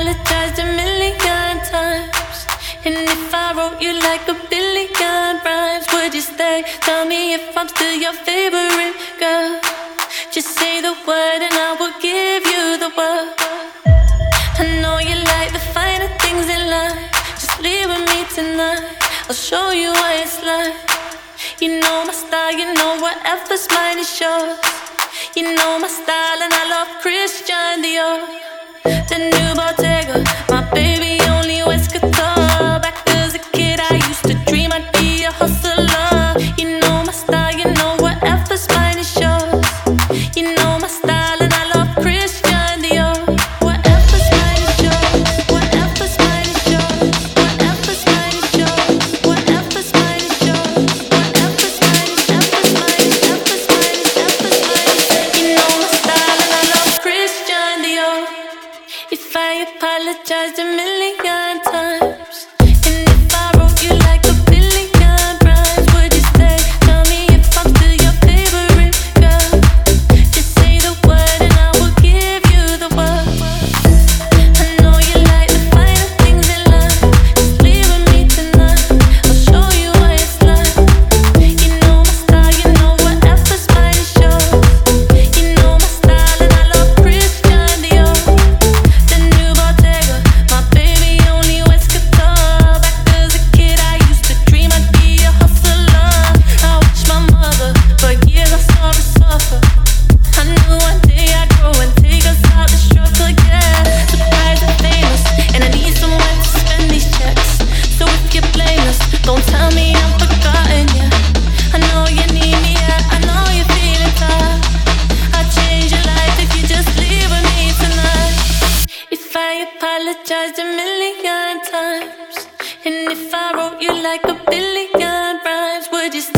apologized a million times, and if I wrote you like a billion rhymes, would you stay? Tell me if I'm still your favorite girl. Just say the word and I will give you the world. I know you like the finer things in life. Just leave with me tonight, I'll show you what it's like. You know my style, you know whatever's mine is yours. You know my style and I love Christian Dior. The new Bottega, my baby only wears couture. Back as a kid I used to dream I'd be a hustler. You know my style, you know whatever's mine is yours. You know my style and I love Christian Dior. Whatever's mine is yours, whatever's mine is yours, whatever's mine is yours, whatever's mine is yours, whatever's mine is, whatever's mine is, whatever's mine is, whatever's mine is. You know my style and I love Christian Dior. If I apologized a million times, and if I wrote you like a billion rhymes, would you stay? Tell me if I'm still your favorite girl. Just say the word and I will give you the world. I know you like the finer things in life. Just leave with me tonight, I'll show you what it's like. You know my style, you know whatever's mine is yours. You know my style and I love Christian Dior. The new Bottega, my baby only wears couture. Back as a kid I used to dream I'd be a hustler. I watched my mother, for years I saw her suffer. I knew one day I'd grow and take us out the struggle, yeah. Surprised and famous, and I need someone to spend these checks. So if you're blameless, don't tell me I'm forgotten, yeah. I know you need me, yeah, I know you're feeling tired. I'll change your life if you just leave with me tonight. If I apologized a million times, and if I wrote you like a billion rhymes, would you